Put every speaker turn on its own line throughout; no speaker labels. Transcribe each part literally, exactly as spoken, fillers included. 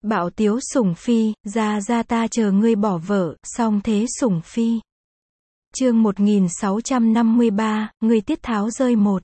Bạo tiếu sủng phi, ra ra ta chờ ngươi bỏ vợ, song thế sủng phi. Chương một nghìn sáu trăm năm mươi ba, ngươi tiết tháo rơi một.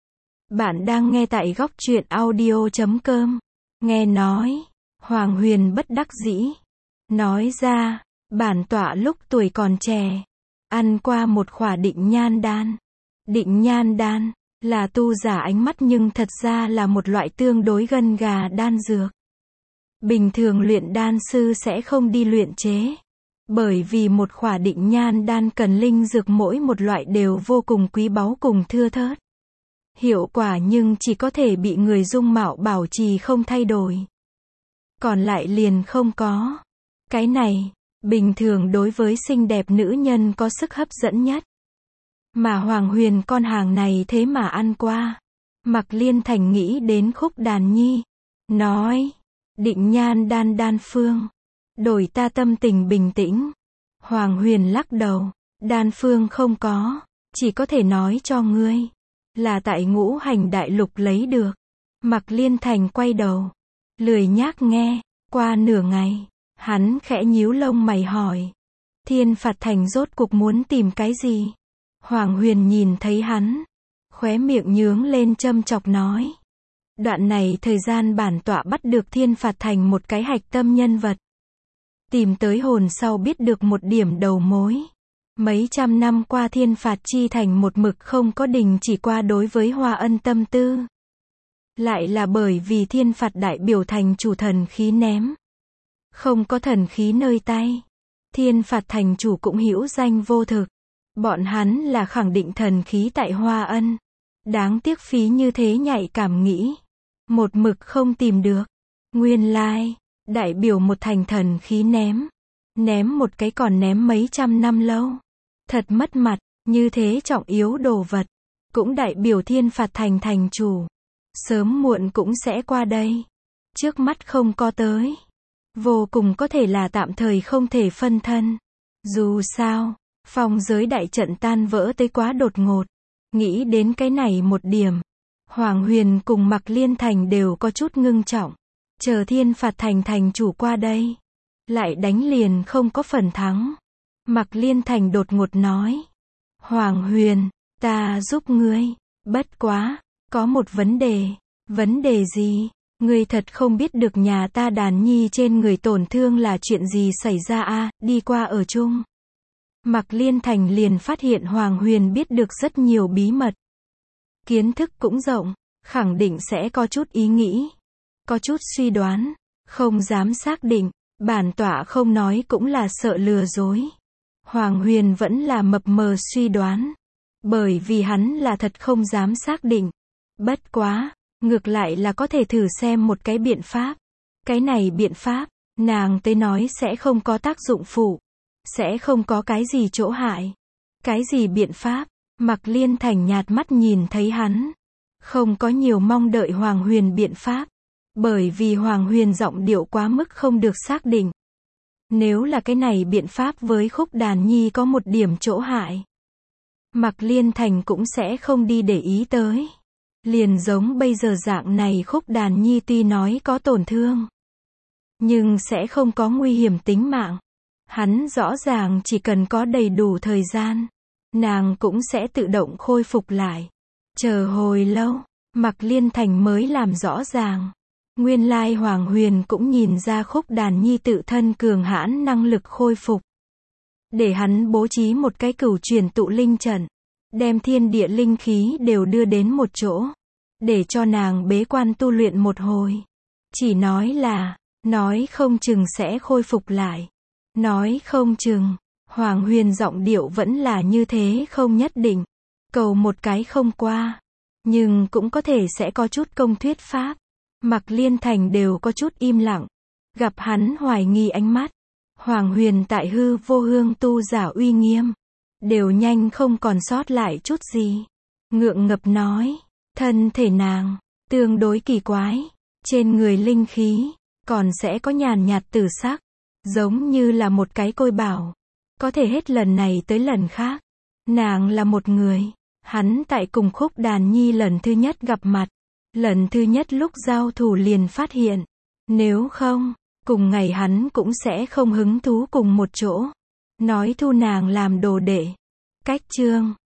Bạn đang nghe tại góc truyện audio chấm com. Nghe nói, Hoàng Huyền bất đắc dĩ. Nói ra, bản tọa lúc tuổi còn trẻ, ăn qua một khỏa định nhan đan. Định nhan đan, là tu giả ánh mắt nhưng thật ra là một loại tương đối gân gà đan dược. Bình thường luyện đan sư sẽ không đi luyện chế. Bởi vì một khỏa định nhan đan cần linh dược mỗi một loại đều vô cùng quý báu cùng thưa thớt. Hiệu quả nhưng chỉ có thể bị người dung mạo bảo trì không thay đổi. Còn lại liền không có. Cái này, bình thường đối với xinh đẹp nữ nhân có sức hấp dẫn nhất. Mà Hoàng Huyền con hàng này thế mà ăn qua. Mạc Liên Thành nghĩ đến Khúc Đàn Nhi. Nói, định nhan đan đan phương. Đổi ta tâm tình bình tĩnh. Hoàng Huyền lắc đầu. Đan phương không có. Chỉ có thể nói cho ngươi. Là tại Ngũ Hành Đại Lục lấy được. Mạc Liên Thành quay đầu. Lười nhác nghe. Qua nửa ngày. Hắn khẽ nhíu lông mày hỏi. Thiên Phạt Thành rốt cuộc muốn tìm cái gì? Hoàng Huyền nhìn thấy hắn. Khóe miệng nhướng lên châm chọc nói. Đoạn này thời gian bản tọa bắt được Thiên Phạt Thành một cái hạch tâm nhân vật. Tìm tới hồn sau biết được một điểm đầu mối. Mấy trăm năm qua Thiên Phạt Chi Thành một mực không có đình chỉ qua đối với Hoa Ân tâm tư. Lại là bởi vì Thiên Phạt đại biểu thành chủ thần khí ném. Không có thần khí nơi tay. Thiên Phạt thành chủ cũng hữu danh vô thực. Bọn hắn là khẳng định thần khí tại Hoa Ân. Đáng tiếc phí như thế nhạy cảm nghĩ. Một mực không tìm được. Nguyên lai, đại biểu một thành thần khí ném. Ném một cái còn ném mấy trăm năm lâu. Thật mất mặt, như thế trọng yếu đồ vật. Cũng đại biểu Thiên Phạt thành thành chủ. Sớm muộn cũng sẽ qua đây. Trước mắt không có tới. Vô cùng có thể là tạm thời không thể phân thân. Dù sao, phong giới đại trận tan vỡ tới quá đột ngột. Nghĩ đến cái này một điểm. Hoàng Huyền cùng Mạc Liên Thành đều có chút ngưng trọng. Chờ Thiên Phạt thành thành chủ qua đây. Lại đánh liền không có phần thắng. Mạc Liên Thành đột ngột nói. Hoàng Huyền, ta giúp ngươi. Bất quá, có một vấn đề. Vấn đề gì? Ngươi thật không biết được nhà ta Đàn Nhi trên người tổn thương là chuyện gì xảy ra a, à, đi qua ở chung. Mạc Liên Thành liền phát hiện Hoàng Huyền biết được rất nhiều bí mật. Kiến thức cũng rộng, khẳng định sẽ có chút ý nghĩ. Có chút suy đoán, không dám xác định, bản tọa không nói cũng là sợ lừa dối. Hoàng Huyền vẫn là mập mờ suy đoán. Bởi vì hắn là thật không dám xác định. Bất quá. Ngược lại là có thể thử xem một cái biện pháp. Cái này biện pháp, nàng tới nói sẽ không có tác dụng phụ. Sẽ không có cái gì chỗ hại. Cái gì biện pháp? Mạc Liên Thành nhạt mắt nhìn thấy hắn. Không có nhiều mong đợi Hoàng Huyền biện pháp. Bởi vì Hoàng Huyền giọng điệu quá mức không được xác định. Nếu là cái này biện pháp với Khúc Đàn Nhi có một điểm chỗ hại. Mạc Liên Thành cũng sẽ không đi để ý tới. Liền giống bây giờ dạng này Khúc Đàn Nhi tuy nói có tổn thương. Nhưng sẽ không có nguy hiểm tính mạng. Hắn rõ ràng chỉ cần có đầy đủ thời gian. Nàng cũng sẽ tự động khôi phục lại. Chờ hồi lâu, Mạc Liên Thành mới làm rõ ràng. Nguyên lai Hoàng Huyền cũng nhìn ra Khúc Đàn Nhi tự thân cường hãn năng lực khôi phục. Để hắn bố trí một cái cửu truyền tụ linh trận. Đem thiên địa linh khí đều đưa đến một chỗ. Để cho nàng bế quan tu luyện một hồi. Chỉ nói là, nói không chừng sẽ khôi phục lại. Nói không chừng, Hoàng Huyền giọng điệu vẫn là như thế không nhất định. Cầu một cái không qua. Nhưng cũng có thể sẽ có chút công thuyết pháp. Mạc Liên Thành đều có chút im lặng. Gặp hắn hoài nghi ánh mắt. Hoàng Huyền tại hư vô hương tu giả uy nghiêm. Đều nhanh không còn sót lại chút gì. Ngượng ngập nói. Thân thể nàng, tương đối kỳ quái. Trên người linh khí, còn sẽ có nhàn nhạt tử sắc. Giống như là một cái côi bảo. Có thể hết lần này tới lần khác. Nàng là một người. Hắn tại cùng Khúc Đàn Nhi lần thứ nhất gặp mặt. Lần thứ nhất lúc giao thủ liền phát hiện. Nếu không, Cùng ngày hắn cũng sẽ không hứng thú cùng một chỗ. Nói thu nàng làm đồ đệ. Cách chương